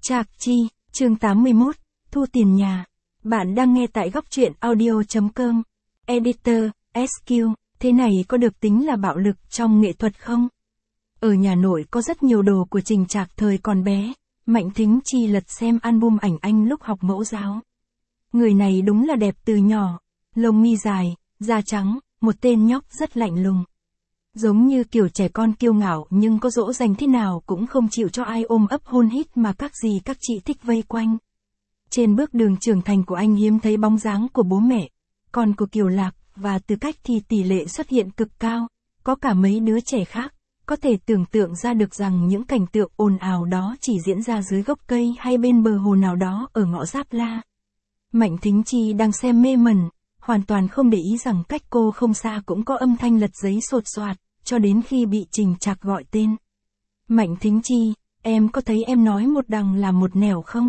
Trạc Chi, chương 81, thu tiền nhà. Bạn đang nghe tại góc truyện audio.com. Editor, SQ, thế này có được tính là bạo lực trong nghệ thuật không? Ở nhà nội có rất nhiều đồ của Trình Trạc thời còn bé. Mạnh Thính Chi lật xem album ảnh anh lúc học mẫu giáo. Người này đúng là đẹp từ nhỏ. Lông mi dài, da trắng, một tên nhóc rất lạnh lùng. Giống như kiểu trẻ con kiêu ngạo nhưng có dỗ dành thế nào cũng không chịu cho ai ôm ấp hôn hít mà các dì các chị thích vây quanh. Trên bước đường trưởng thành của anh hiếm thấy bóng dáng của bố mẹ, con của Kiều Lạc và Tư Cách thì tỷ lệ xuất hiện cực cao, có cả mấy đứa trẻ khác, có thể tưởng tượng ra được rằng những cảnh tượng ồn ào đó chỉ diễn ra dưới gốc cây hay bên bờ hồ nào đó ở ngõ Giáp La. Mạnh Thính Chi đang xem mê mẩn, hoàn toàn không để ý rằng cách cô không xa cũng có âm thanh lật giấy sột soạt, cho đến khi bị Trình Trạc gọi tên. Mạnh Thính Chi, em có thấy em nói một đằng là một nẻo không?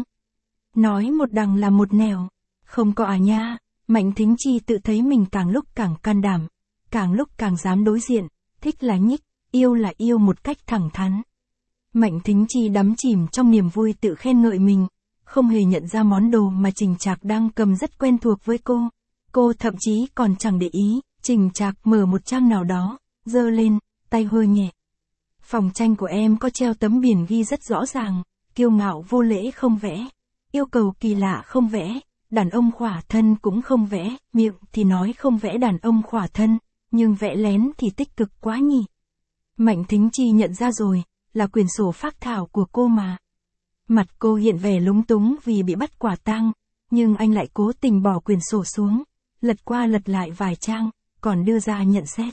Nói một đằng là một nẻo. Không có à nha. Mạnh Thính Chi tự thấy mình càng lúc càng can đảm, càng lúc càng dám đối diện, thích là nhích, yêu là yêu một cách thẳng thắn. Mạnh Thính Chi đắm chìm trong niềm vui tự khen ngợi mình, không hề nhận ra món đồ mà Trình Trạc đang cầm rất quen thuộc với cô. Cô thậm chí còn chẳng để ý, Trình Trạc mở một trang nào đó, giơ lên, tay hơi nhẹ. Phòng tranh của em có treo tấm biển ghi rất rõ ràng, kiêu ngạo vô lễ không vẽ, yêu cầu kỳ lạ không vẽ, đàn ông khỏa thân cũng không vẽ, miệng thì nói không vẽ đàn ông khỏa thân, nhưng vẽ lén thì tích cực quá nhỉ. Mạnh Thính Chi nhận ra rồi, là quyển sổ phác thảo của cô mà. Mặt cô hiện vẻ lúng túng vì bị bắt quả tang, nhưng anh lại cố tình bỏ quyển sổ xuống, lật qua lật lại vài trang, còn đưa ra nhận xét.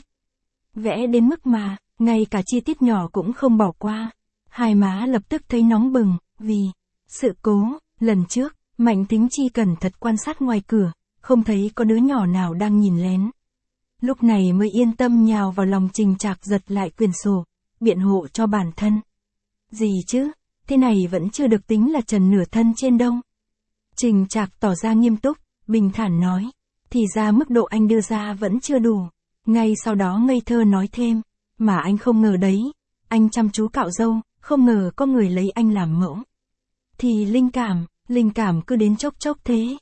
Vẽ đến mức mà, ngay cả chi tiết nhỏ cũng không bỏ qua. Hai má lập tức thấy nóng bừng, vì sự cố, lần trước, Mạnh Thính Chi cẩn thận quan sát ngoài cửa, không thấy có đứa nhỏ nào đang nhìn lén. Lúc này mới yên tâm nhào vào lòng Trình Trạc giật lại quyển sổ, biện hộ cho bản thân. Gì chứ, thế này vẫn chưa được tính là trần nửa thân trên đâu. Trình Trạc tỏ ra nghiêm túc, bình thản nói, thì ra mức độ anh đưa ra vẫn chưa đủ. Ngay sau đó ngây thơ nói thêm, mà anh không ngờ đấy, anh chăm chú cạo râu, không ngờ có người lấy anh làm mẫu. Thì linh cảm cứ đến chốc chốc thế,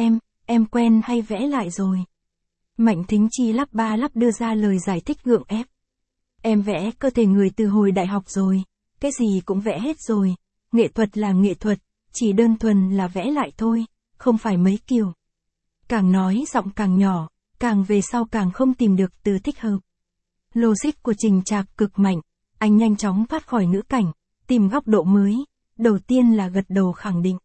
em quen hay vẽ lại rồi. Mạnh Thính Chi lắp ba lắp đưa ra lời giải thích gượng ép. Em vẽ cơ thể người từ hồi đại học rồi, cái gì cũng vẽ hết rồi, nghệ thuật là nghệ thuật, chỉ đơn thuần là vẽ lại thôi, không phải mấy kiểu. Càng nói giọng càng nhỏ, càng về sau càng không tìm được từ thích hợp. Logic của Trình Trạc cực mạnh, anh nhanh chóng thoát khỏi ngữ cảnh, tìm góc độ mới, đầu tiên là gật đầu khẳng định.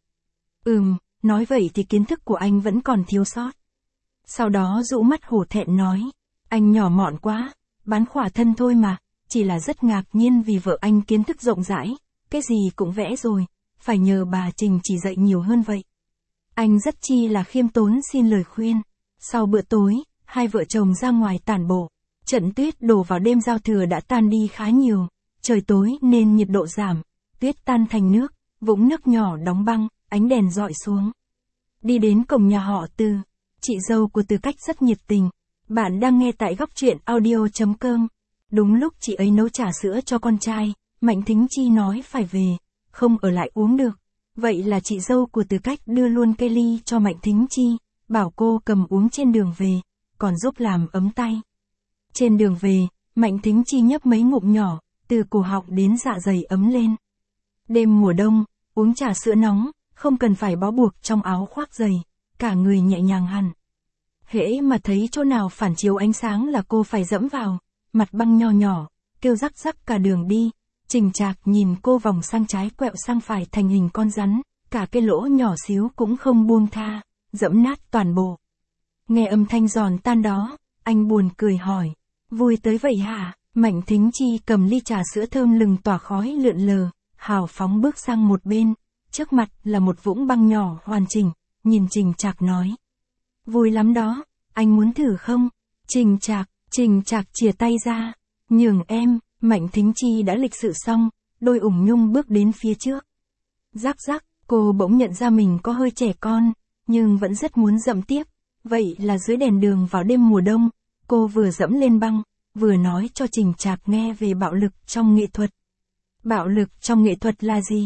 Nói vậy thì kiến thức của anh vẫn còn thiếu sót. Sau đó dụ mắt hổ thẹn nói, anh nhỏ mọn quá, bán khỏa thân thôi mà, chỉ là rất ngạc nhiên vì vợ anh kiến thức rộng rãi, cái gì cũng vẽ rồi, phải nhờ bà Trình chỉ dạy nhiều hơn vậy. Anh rất chi là khiêm tốn xin lời khuyên. Sau bữa tối, hai vợ chồng ra ngoài tản bộ. Trận tuyết đổ vào đêm giao thừa đã tan đi khá nhiều. Trời tối nên nhiệt độ giảm, tuyết tan thành nước, vũng nước nhỏ đóng băng, ánh đèn rọi xuống. Đi đến cổng nhà họ Từ, chị dâu của Tư Cách rất nhiệt tình. Bạn đang nghe tại góc truyện audio.com. Đúng lúc chị ấy nấu trà sữa cho con trai, Mạnh Thính Chi nói phải về, không ở lại uống được. Vậy là chị dâu của Tư Cách đưa luôn cây ly cho Mạnh Thính Chi, bảo cô cầm uống trên đường về, còn giúp làm ấm tay. Trên đường về, Mạnh Thính Chi nhấp mấy ngụm nhỏ, từ cổ họng đến dạ dày ấm lên. Đêm mùa đông, uống trà sữa nóng, không cần phải bó buộc trong áo khoác dày, cả người nhẹ nhàng hẳn. Hễ mà thấy chỗ nào phản chiếu ánh sáng là cô phải dẫm vào, mặt băng nho nhỏ, kêu rắc rắc cả đường đi. Trình Trạc nhìn cô vòng sang trái quẹo sang phải thành hình con rắn, cả cái lỗ nhỏ xíu cũng không buông tha, dẫm nát toàn bộ. Nghe âm thanh giòn tan đó, anh buồn cười hỏi, vui tới vậy hả? Mạnh Thính Chi cầm ly trà sữa thơm lừng tỏa khói lượn lờ, hào phóng bước sang một bên, trước mặt là một vũng băng nhỏ hoàn chỉnh, nhìn Trình Trạc nói. Vui lắm đó, anh muốn thử không? Trình Trạc chìa tay ra, nhường em. Mạnh Thính Chi đã lịch sự xong, đôi ủng nhung bước đến phía trước. Rắc rắc, cô bỗng nhận ra mình có hơi trẻ con, nhưng vẫn rất muốn dẫm tiếp. Vậy là dưới đèn đường vào đêm mùa đông, cô vừa dẫm lên băng, vừa nói cho Trình Trạc nghe về bạo lực trong nghệ thuật. Bạo lực trong nghệ thuật là gì?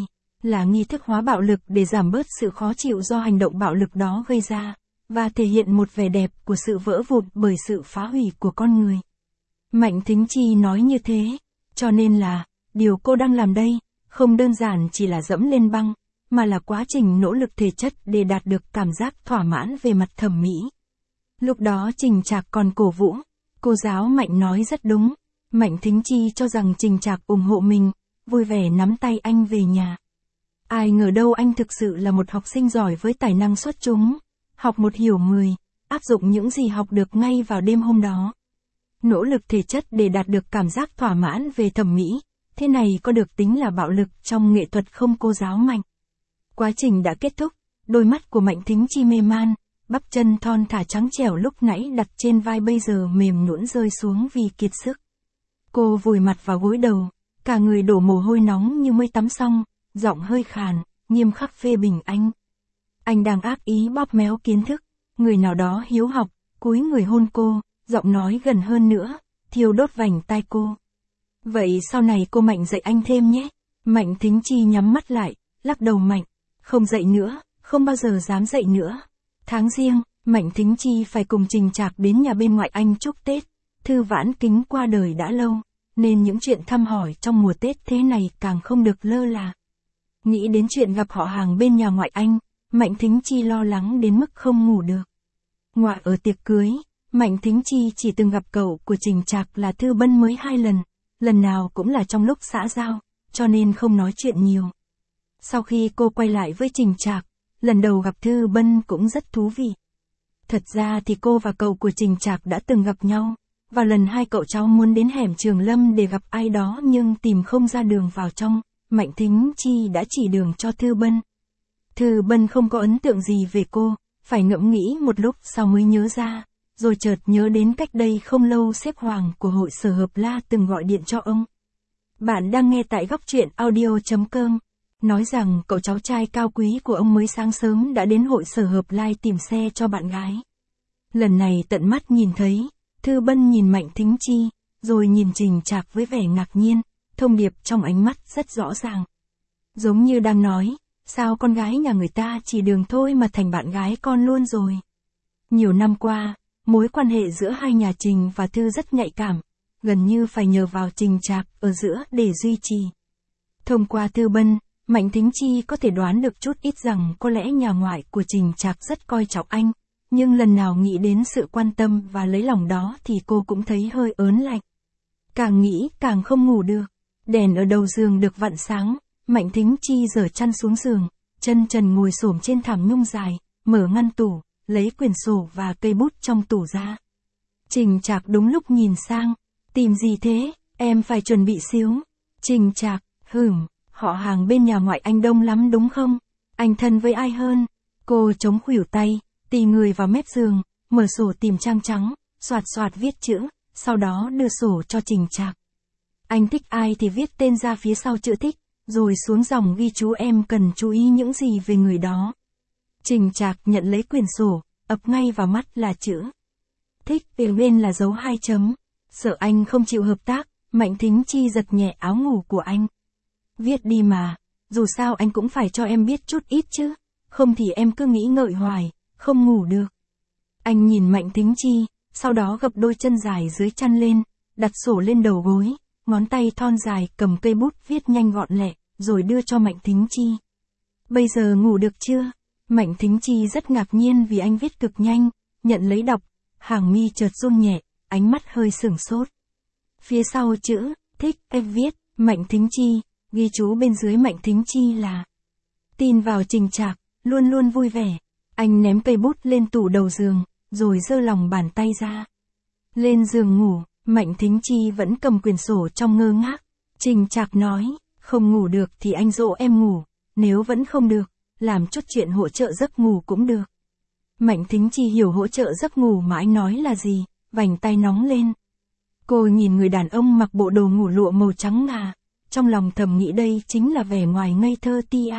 là nghi thức hóa bạo lực để giảm bớt sự khó chịu do hành động bạo lực đó gây ra, và thể hiện một vẻ đẹp của sự vỡ vụn bởi sự phá hủy của con người. Mạnh Thính Chi nói như thế, cho nên là, điều cô đang làm đây, không đơn giản chỉ là dẫm lên băng, mà là quá trình nỗ lực thể chất để đạt được cảm giác thỏa mãn về mặt thẩm mỹ. Lúc đó Trình Trạc còn cổ vũ, cô giáo Mạnh nói rất đúng, Mạnh Thính Chi cho rằng Trình Trạc ủng hộ mình, vui vẻ nắm tay anh về nhà. Ai ngờ đâu anh thực sự là một học sinh giỏi với tài năng xuất chúng, học một hiểu 10, áp dụng những gì học được ngay vào đêm hôm đó. Nỗ lực thể chất để đạt được cảm giác thỏa mãn về thẩm mỹ, thế này có được tính là bạo lực trong nghệ thuật không cô giáo Mạnh? Quá trình đã kết thúc, đôi mắt của Mạnh Thính Chi mê man, bắp chân thon thả trắng trẻo lúc nãy đặt trên vai bây giờ mềm nhũn rơi xuống vì kiệt sức. Cô vùi mặt vào gối đầu, cả người đổ mồ hôi nóng như mới tắm xong, giọng hơi khàn, nghiêm khắc phê bình anh. Anh đang ác ý bóp méo kiến thức, người nào đó hiếu học, cúi người hôn cô, giọng nói gần hơn nữa, thiêu đốt vành tai cô. Vậy sau này cô Mạnh dạy anh thêm nhé. Mạnh Thính Chi nhắm mắt lại, lắc đầu mạnh, không dạy nữa, không bao giờ dám dạy nữa. Tháng Giêng, Mạnh Thính Chi phải cùng Trình Trạc đến nhà bên ngoại anh chúc Tết. Thư Vãn Kính qua đời đã lâu, nên những chuyện thăm hỏi trong mùa Tết thế này càng không được lơ là. Nghĩ đến chuyện gặp họ hàng bên nhà ngoại anh, Mạnh Thính Chi lo lắng đến mức không ngủ được. Ngoại ở tiệc cưới, Mạnh Thính Chi chỉ từng gặp cậu của Trình Trạc là Thư Bân mới 2 lần, lần nào cũng là trong lúc xã giao, cho nên không nói chuyện nhiều. Sau khi cô quay lại với Trình Trạc, lần đầu gặp Thư Bân cũng rất thú vị. Thật ra thì cô và cậu của Trình Trạc đã từng gặp nhau, và lần hai cậu cháu muốn đến hẻm Trường Lâm để gặp ai đó nhưng tìm không ra đường vào trong, Mạnh Thính Chi đã chỉ đường cho Thư Bân. Thư Bân không có ấn tượng gì về cô, phải ngẫm nghĩ một lúc sau mới nhớ ra, rồi chợt nhớ đến cách đây không lâu sếp Hoàng của hội Sở Hợp La từng gọi điện cho ông. Bạn đang nghe tại góc truyện audio.com, nói rằng cậu cháu trai cao quý của ông mới sáng sớm đã đến hội Sở Hợp La tìm xe cho bạn gái. Lần này tận mắt nhìn thấy, Thư Bân nhìn Mạnh Thính Chi, rồi nhìn Trình Trạc với vẻ ngạc nhiên, thông điệp trong ánh mắt rất rõ ràng. Giống như đang nói, sao con gái nhà người ta chỉ đường thôi mà thành bạn gái con luôn rồi. Nhiều năm qua, mối quan hệ giữa hai nhà Trình và Thư rất nhạy cảm, gần như phải nhờ vào Trình Trạc ở giữa để duy trì. Thông qua Thư Bân, Mạnh Thính Chi có thể đoán được chút ít rằng có lẽ nhà ngoại của Trình Trạc rất coi trọng anh, nhưng lần nào nghĩ đến sự quan tâm và lấy lòng đó thì cô cũng thấy hơi ớn lạnh. Càng nghĩ càng không ngủ được, đèn ở đầu giường được vặn sáng, Mạnh Thính Chi giở chăn xuống giường, chân trần ngồi xổm trên thảm nhung dài, mở ngăn tủ, lấy quyển sổ và cây bút trong tủ ra. Trình Trạc đúng lúc nhìn sang, tìm gì thế, em phải chuẩn bị xíu. Trình Trạc, họ hàng bên nhà ngoại anh đông lắm đúng không? Anh thân với ai hơn? Cô chống khuỷu tay, tì người vào mép giường, mở sổ tìm trang trắng, xoạt xoạt viết chữ, sau đó đưa sổ cho Trình Trạc. Anh thích ai thì viết tên ra phía sau chữ thích, rồi xuống dòng ghi chú em cần chú ý những gì về người đó. Trình Trạc nhận lấy quyển sổ, ập ngay vào mắt là chữ thích, bên là dấu 2 chấm. Sợ anh không chịu hợp tác, Mạnh Thính Chi giật nhẹ áo ngủ của anh. Viết đi mà, dù sao anh cũng phải cho em biết chút ít chứ, không thì em cứ nghĩ ngợi hoài, không ngủ được. Anh nhìn Mạnh Thính Chi, sau đó gập đôi chân dài dưới chăn lên, đặt sổ lên đầu gối, ngón tay thon dài cầm cây bút viết nhanh gọn lẹ, rồi đưa cho Mạnh Thính Chi. Bây giờ ngủ được chưa? Mạnh Thính Chi rất ngạc nhiên vì anh viết cực nhanh, nhận lấy đọc, hàng mi chợt run nhẹ, ánh mắt hơi sửng sốt. Phía sau chữ, thích, em viết, Mạnh Thính Chi, ghi chú bên dưới Mạnh Thính Chi là tin vào Trình Trạc, luôn luôn vui vẻ. Anh ném cây bút lên tủ đầu giường, rồi giơ lòng bàn tay ra. Lên giường ngủ, Mạnh Thính Chi vẫn cầm quyển sổ trong ngơ ngác. Trình Trạc nói, không ngủ được thì anh dỗ em ngủ, nếu vẫn không được, làm chút chuyện hỗ trợ giấc ngủ cũng được. Mạnh Thính Chi hiểu hỗ trợ giấc ngủ mà anh nói là gì, vành tay nóng lên. Cô nhìn người đàn ông mặc bộ đồ ngủ lụa màu trắng ngà, trong lòng thầm nghĩ đây chính là vẻ ngoài ngây thơ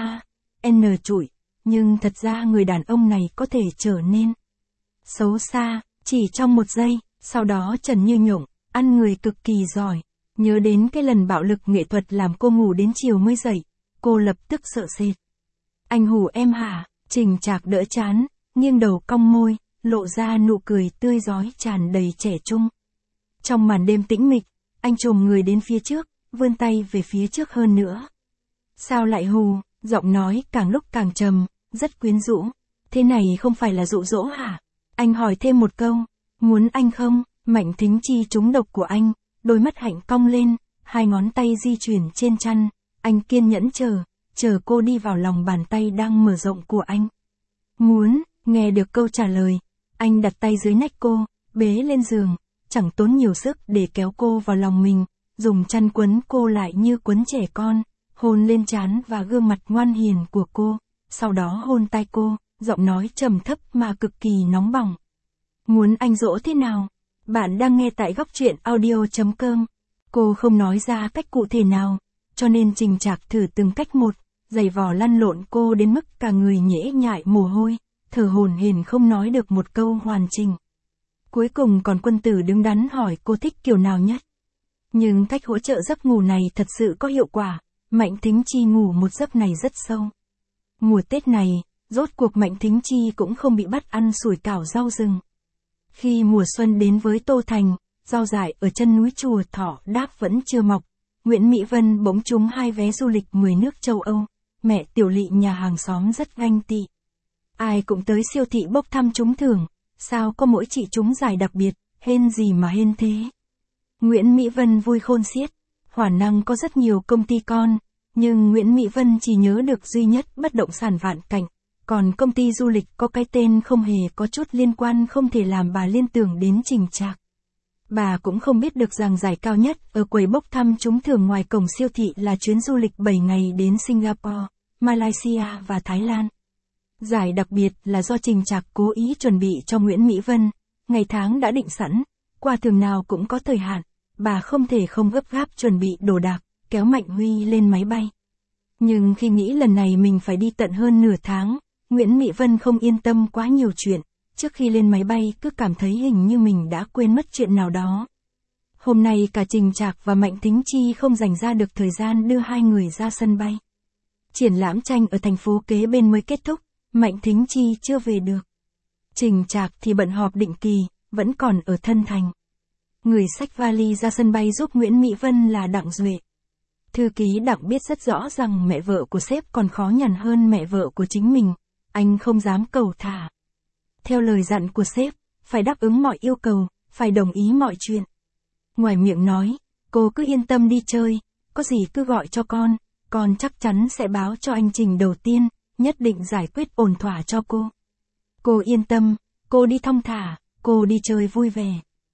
N trụi, nhưng thật ra người đàn ông này có thể trở nên xấu xa, chỉ trong một giây, sau đó Trần Như Nhộng, ăn người cực kỳ giỏi, nhớ đến cái lần bạo lực nghệ thuật làm cô ngủ đến chiều mới dậy, cô lập tức sợ sệt. Anh hù em hả? Trình Trạc đỡ chán, nghiêng đầu cong môi, lộ ra nụ cười tươi rói tràn đầy trẻ trung. Trong màn đêm tĩnh mịch, anh chồm người đến phía trước, vươn tay về phía trước hơn nữa. Sao lại hù? Giọng nói càng lúc càng trầm, rất quyến rũ. Thế này không phải là dụ dỗ hả? Anh hỏi thêm một câu, muốn anh không? Mạnh Thính Chi trúng độc của anh, đôi mắt hạnh cong lên, hai ngón tay di chuyển trên chăn, anh kiên nhẫn chờ cô đi vào lòng bàn tay đang mở rộng của anh. Muốn, nghe được câu trả lời, anh đặt tay dưới nách cô, bế lên giường, chẳng tốn nhiều sức để kéo cô vào lòng mình, dùng chăn quấn cô lại như quấn trẻ con, hôn lên trán và gương mặt ngoan hiền của cô, sau đó hôn tai cô, giọng nói trầm thấp mà cực kỳ nóng bỏng. Muốn anh dỗ thế nào? Bạn đang nghe tại góc truyện audio.com. Cô không nói ra cách cụ thể nào, cho nên Trình Trạc thử từng cách một, giày vò lăn lộn cô đến mức cả người nhễ nhại mồ hôi, thở hổn hển không nói được một câu hoàn chỉnh. Cuối cùng còn Quân Tử đứng đắn hỏi cô thích kiểu nào nhất. Nhưng cách hỗ trợ giấc ngủ này thật sự có hiệu quả, Mạnh Thính Chi ngủ một giấc này rất sâu. Mùa Tết này, rốt cuộc Mạnh Thính Chi cũng không bị bắt ăn sủi cảo rau rừng. Khi mùa xuân đến với Tô Thành, rau dại ở chân núi Chùa Thọ Đáp vẫn chưa mọc, Nguyễn Mỹ Vân bỗng trúng 2 vé du lịch 10 nước châu Âu, mẹ Tiểu Lị nhà hàng xóm rất ganh tị. Ai cũng tới siêu thị bốc thăm trúng thưởng, sao có mỗi chị trúng giải đặc biệt, hên gì mà hên thế. Nguyễn Mỹ Vân vui khôn xiết, Hỏa Năng có rất nhiều công ty con, nhưng Nguyễn Mỹ Vân chỉ nhớ được duy nhất bất động sản Vạn Cảnh, còn công ty du lịch có cái tên không hề có chút liên quan không thể làm bà liên tưởng đến Trình Trạc. Bà cũng không biết được rằng giải cao nhất ở quầy bốc thăm trúng thưởng ngoài cổng siêu thị là chuyến du lịch 7 ngày đến Singapore, Malaysia và Thái Lan. Giải đặc biệt là do Trình Trạc cố ý chuẩn bị cho Nguyễn Mỹ Vân, ngày tháng đã định sẵn, qua thường nào cũng có thời hạn, bà không thể không gấp gáp chuẩn bị đồ đạc, kéo Mạnh Huy lên máy bay. Nhưng khi nghĩ lần này mình phải đi tận hơn nửa tháng, Nguyễn Mỹ Vân không yên tâm quá nhiều chuyện, trước khi lên máy bay cứ cảm thấy hình như mình đã quên mất chuyện nào đó. Hôm nay cả Trình Trạc và Mạnh Thính Chi không dành ra được thời gian đưa hai người ra sân bay. Triển lãm tranh ở thành phố kế bên mới kết thúc, Mạnh Thính Chi chưa về được. Trình Trạc thì bận họp định kỳ, vẫn còn ở Thân Thành. Người xách vali ra sân bay giúp Nguyễn Mỹ Vân là Đặng Duệ. Thư ký Đặng biết rất rõ rằng mẹ vợ của sếp còn khó nhằn hơn mẹ vợ của chính mình, anh không dám cầu thả. Theo lời dặn của sếp, phải đáp ứng mọi yêu cầu, phải đồng ý mọi chuyện. Ngoài miệng nói, cô cứ yên tâm đi chơi, có gì cứ gọi cho con chắc chắn sẽ báo cho anh Trình đầu tiên, nhất định giải quyết ổn thỏa cho cô. Cô yên tâm, cô đi thong thả, cô đi chơi vui vẻ.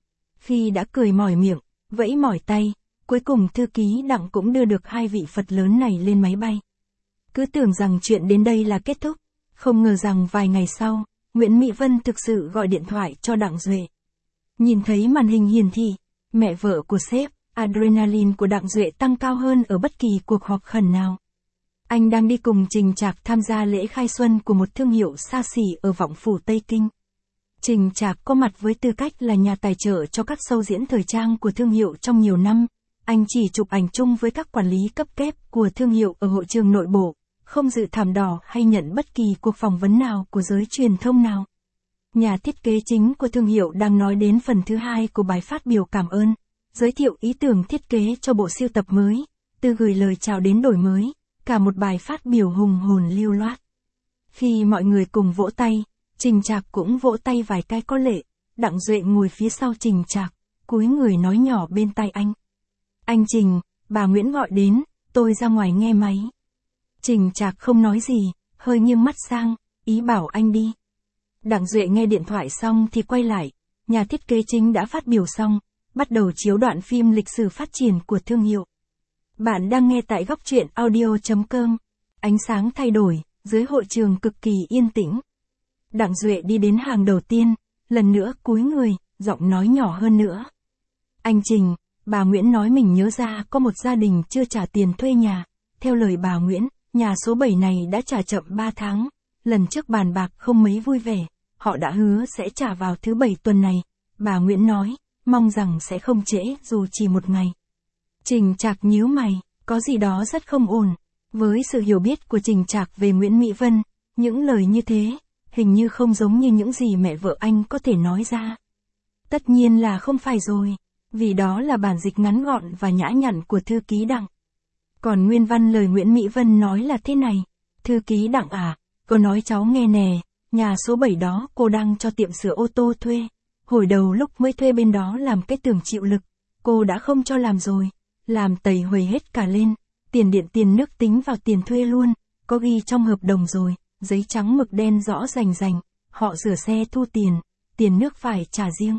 Khi đã cười mỏi miệng, vẫy mỏi tay, cuối cùng thư ký Đặng cũng đưa được hai vị Phật lớn này lên máy bay. Cứ tưởng rằng chuyện đến đây là kết thúc, không ngờ rằng vài ngày sau, Nguyễn Mỹ Vân thực sự gọi điện thoại cho Đặng Duệ. Nhìn thấy màn hình hiển thị, mẹ vợ của sếp, adrenaline của Đặng Duệ tăng cao hơn ở bất kỳ cuộc họp khẩn nào. Anh đang đi cùng Trình Trạc tham gia lễ khai xuân của một thương hiệu xa xỉ ở Vọng Phủ Tây Kinh. Trình Trạc có mặt với tư cách là nhà tài trợ cho các show diễn thời trang của thương hiệu trong nhiều năm. Anh chỉ chụp ảnh chung với các quản lý cấp kép của thương hiệu ở hội trường nội bộ, không dự thảm đỏ hay nhận bất kỳ cuộc phỏng vấn nào của giới truyền thông nào. Nhà thiết kế chính của thương hiệu đang nói đến phần thứ hai của bài phát biểu cảm ơn, giới thiệu ý tưởng thiết kế cho bộ sưu tập mới, từ gửi lời chào đến đổi mới, cả một bài phát biểu hùng hồn lưu loát. Khi mọi người cùng vỗ tay, Trình Trạc cũng vỗ tay vài cái có lệ, Đặng Duệ ngồi phía sau Trình Trạc, cúi người nói nhỏ bên tai anh. Anh Trình, bà Nguyễn gọi đến, tôi ra ngoài nghe máy. Trình Trạc không nói gì, hơi nghiêng mắt sang, ý bảo anh đi. Đặng Duệ nghe điện thoại xong thì quay lại, nhà thiết kế chính đã phát biểu xong, bắt đầu chiếu đoạn phim lịch sử phát triển của thương hiệu. Bạn đang nghe tại góc truyện audio.com. Ánh sáng thay đổi, dưới hội trường cực kỳ yên tĩnh. Đặng Duệ đi đến hàng đầu tiên, lần nữa cúi người, giọng nói nhỏ hơn nữa. Anh Trình, bà Nguyễn nói mình nhớ ra có một gia đình chưa trả tiền thuê nhà. Theo lời bà Nguyễn, nhà số 7 này đã trả chậm 3 tháng. Lần trước bàn bạc không mấy vui vẻ, họ đã hứa sẽ trả vào thứ 7 tuần này. Bà Nguyễn nói, mong rằng sẽ không trễ dù chỉ một ngày. Trình Trạc nhíu mày, có gì đó rất không ổn. Với sự hiểu biết của Trình Trạc về Nguyễn Mỹ Vân, những lời như thế, hình như không giống như những gì mẹ vợ anh có thể nói ra. Tất nhiên là không phải rồi, vì đó là bản dịch ngắn gọn và nhã nhặn của thư ký Đặng. Còn nguyên văn lời Nguyễn Mỹ Vân nói là thế này: thư ký Đặng à, cô nói cháu nghe nè, nhà số 7 đó cô đang cho tiệm sửa ô tô thuê. Hồi đầu lúc mới thuê bên đó làm cái tường chịu lực, cô đã không cho làm rồi, làm tẩy huề hết cả lên, tiền điện tiền nước tính vào tiền thuê luôn, có ghi trong hợp đồng rồi, giấy trắng mực đen rõ rành rành, họ rửa xe thu tiền nước phải trả riêng.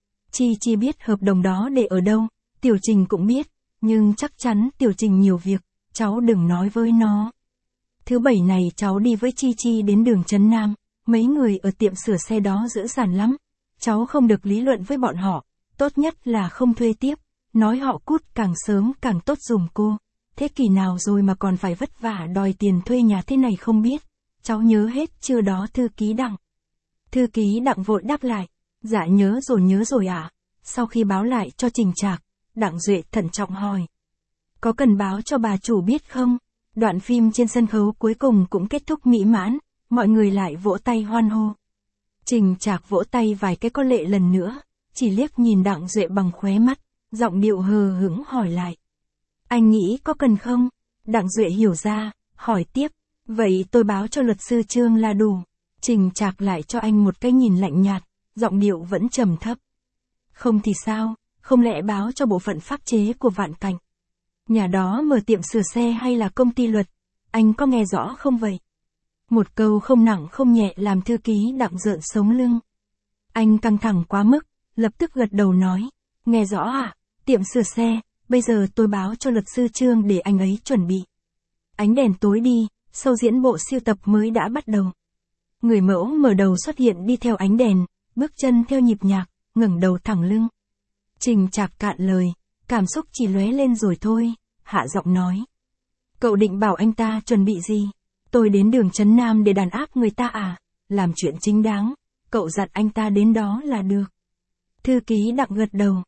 Chi biết hợp đồng đó để ở đâu, Tiểu Trình cũng biết, nhưng chắc chắn Tiểu Trình nhiều việc, cháu đừng nói với nó. Thứ bảy này cháu đi với Chi đến đường Trấn Nam, mấy người ở tiệm sửa xe đó dữ dằn lắm, cháu không được lý luận với bọn họ, tốt nhất là không thuê tiếp, nói họ cút càng sớm càng tốt dùm cô. Thế kỷ nào rồi mà còn phải vất vả đòi tiền thuê nhà thế này không biết, cháu nhớ hết chưa đó thư ký Đặng. Thư ký Đặng vội đáp lại, dạ nhớ rồi ạ. Sau khi báo lại cho Trình Trạc, Đặng Duệ thận trọng hỏi: có cần báo cho bà chủ biết không? Đoạn phim trên sân khấu cuối cùng cũng kết thúc mỹ mãn, mọi người lại vỗ tay hoan hô. Trình Trạc vỗ tay vài cái có lệ lần nữa, chỉ liếc nhìn Đặng Duệ bằng khóe mắt, giọng điệu hờ hững hỏi lại: anh nghĩ có cần không? Đặng Duệ hiểu ra, hỏi tiếp: vậy tôi báo cho luật sư Trương là đủ. Trình Trạc lại cho anh một cái nhìn lạnh nhạt, giọng điệu vẫn trầm thấp. Không thì sao, không lẽ báo cho bộ phận pháp chế của Vạn Cảnh? Nhà đó mở tiệm sửa xe hay là công ty luật? Anh có nghe rõ không vậy? Một câu không nặng không nhẹ làm thư ký Đặng rợn sống lưng. Anh căng thẳng quá mức, lập tức gật đầu nói: nghe rõ ạ, tiệm sửa xe, bây giờ tôi báo cho luật sư Trương để anh ấy chuẩn bị. Ánh đèn tối đi, show diễn bộ siêu tập mới đã bắt đầu. Người mẫu mở đầu xuất hiện đi theo ánh đèn, bước chân theo nhịp nhạc, ngẩng đầu thẳng lưng. Trình Trạc cạn lời, cảm xúc chỉ lóe lên rồi thôi, hạ giọng nói: cậu định bảo anh ta chuẩn bị gì? Tôi đến đường Trấn Nam để đàn áp người ta à? Làm chuyện chính đáng, cậu dặn anh ta đến đó là được. Thư ký Đặng gật đầu,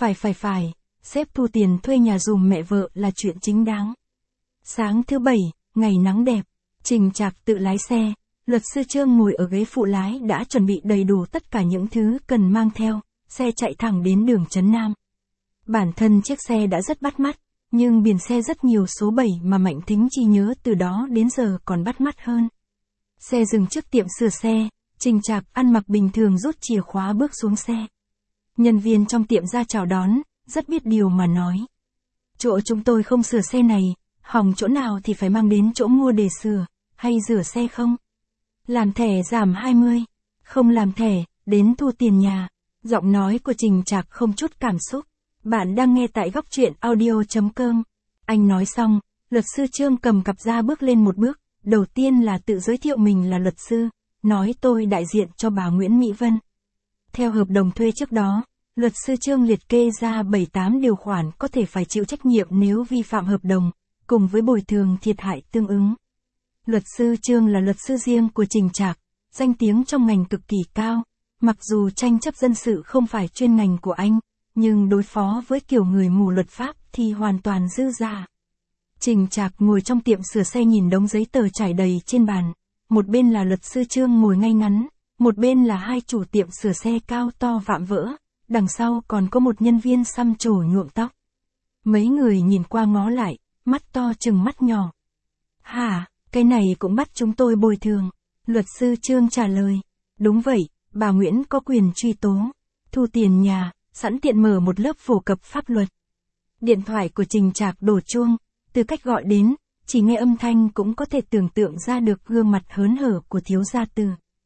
phải, sếp thu tiền thuê nhà dùm mẹ vợ là chuyện chính đáng. Sáng thứ bảy, ngày nắng đẹp, Trình Trạc tự lái xe, luật sư Trương ngồi ở ghế phụ lái đã chuẩn bị đầy đủ tất cả những thứ cần mang theo, xe chạy thẳng đến đường Trấn Nam. Bản thân chiếc xe đã rất bắt mắt, nhưng biển xe rất nhiều số 7 mà Mạnh Thính chỉ nhớ từ đó đến giờ còn bắt mắt hơn. Xe dừng trước tiệm sửa xe, Trình Trạc ăn mặc bình thường rút chìa khóa bước xuống xe. Nhân viên trong tiệm ra chào đón, rất biết điều mà nói: chỗ chúng tôi không sửa xe này, hỏng chỗ nào thì phải mang đến chỗ mua để sửa, hay rửa xe không? Làm thẻ giảm 20, không làm thẻ, đến thu tiền nhà. Giọng nói của Trình Trạc không chút cảm xúc. Bạn đang nghe tại góc truyện audio.com. Anh nói xong, luật sư Trương cầm cặp ra bước lên một bước, đầu tiên là tự giới thiệu mình là luật sư, nói tôi đại diện cho bà Nguyễn Mỹ Vân. Theo hợp đồng thuê trước đó, luật sư Trương liệt kê ra 7-8 điều khoản có thể phải chịu trách nhiệm nếu vi phạm hợp đồng, cùng với bồi thường thiệt hại tương ứng. Luật sư Trương là luật sư riêng của Trình Trạc, danh tiếng trong ngành cực kỳ cao, mặc dù tranh chấp dân sự không phải chuyên ngành của anh, nhưng đối phó với kiểu người mù luật pháp thì hoàn toàn dư dả. Trình Trạc ngồi trong tiệm sửa xe nhìn đống giấy tờ trải đầy trên bàn, một bên là luật sư Trương ngồi ngay ngắn, một bên là hai chủ tiệm sửa xe cao to vạm vỡ, đằng sau còn có một nhân viên xăm trổ nhuộm tóc. Mấy người nhìn qua ngó lại, mắt to chừng mắt nhỏ. Hả, cái này cũng bắt chúng tôi bồi thường. Luật sư Trương trả lời: đúng vậy, bà Nguyễn có quyền truy tố, thu tiền nhà, sẵn tiện mở một lớp phổ cập pháp luật. Điện thoại của Trình Trạc đổ chuông, từ cách gọi đến, chỉ nghe âm thanh cũng có thể tưởng tượng ra được gương mặt hớn hở của thiếu gia Từ.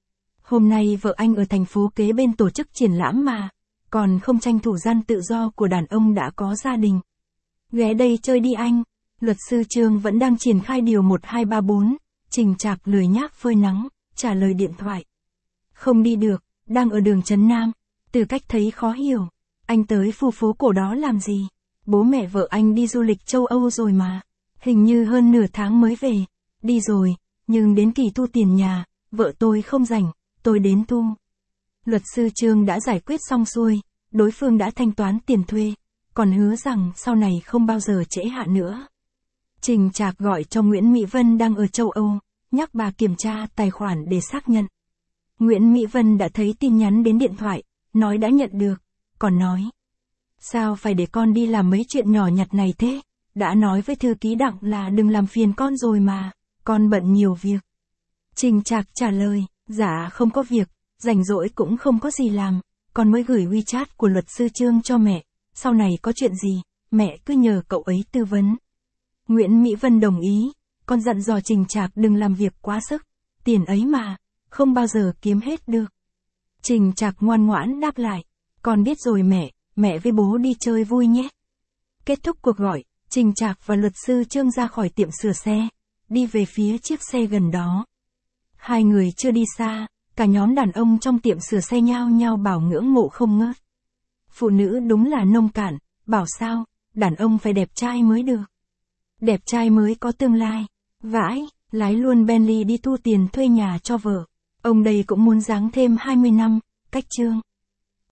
Hôm nay vợ anh ở thành phố kế bên tổ chức triển lãm mà, còn không tranh thủ gian tự do của đàn ông đã có gia đình. Ghé đây chơi đi anh. Luật sư Trương vẫn đang triển khai điều 1234, Trình Trạc lười nhác phơi nắng, trả lời điện thoại: không đi được, đang ở đường Trấn Nam. Từ cách thấy khó hiểu, anh tới khu phố cổ đó làm gì? Bố mẹ vợ anh đi du lịch châu Âu rồi mà, hình như hơn nửa tháng mới về. Đi rồi, nhưng đến kỳ thu tiền nhà, vợ tôi không rảnh, tôi đến thu. Luật sư Trương đã giải quyết xong xuôi, đối phương đã thanh toán tiền thuê, còn hứa rằng sau này không bao giờ trễ hạn nữa. Trình Trạc gọi cho Nguyễn Mỹ Vân đang ở châu Âu, nhắc bà kiểm tra tài khoản để xác nhận. Nguyễn Mỹ Vân đã thấy tin nhắn đến điện thoại, nói đã nhận được, còn nói. Sao phải để con đi làm mấy chuyện nhỏ nhặt này thế? Đã nói với thư ký Đặng là đừng làm phiền con rồi mà, con bận nhiều việc. Trình Trạc trả lời, dạ không có việc, rảnh rỗi cũng không có gì làm, con mới gửi WeChat của luật sư Trương cho mẹ, sau này có chuyện gì, mẹ cứ nhờ cậu ấy tư vấn. Nguyễn Mỹ Vân đồng ý, con dặn dò Trình Trạc đừng làm việc quá sức, tiền ấy mà, không bao giờ kiếm hết được. Trình Trạc ngoan ngoãn đáp lại, con biết rồi mẹ với bố đi chơi vui nhé. Kết thúc cuộc gọi, Trình Trạc và luật sư Trương ra khỏi tiệm sửa xe, đi về phía chiếc xe gần đó. Hai người chưa đi xa, cả nhóm đàn ông trong tiệm sửa xe nhao nhao bảo ngưỡng mộ không ngớt. Phụ nữ đúng là nông cạn, bảo sao, đàn ông phải đẹp trai mới được. Đẹp trai mới có tương lai. Vãi, lái luôn Bentley đi thu tiền thuê nhà cho vợ. Ông đây cũng muốn giáng thêm 20 năm, cách Trương.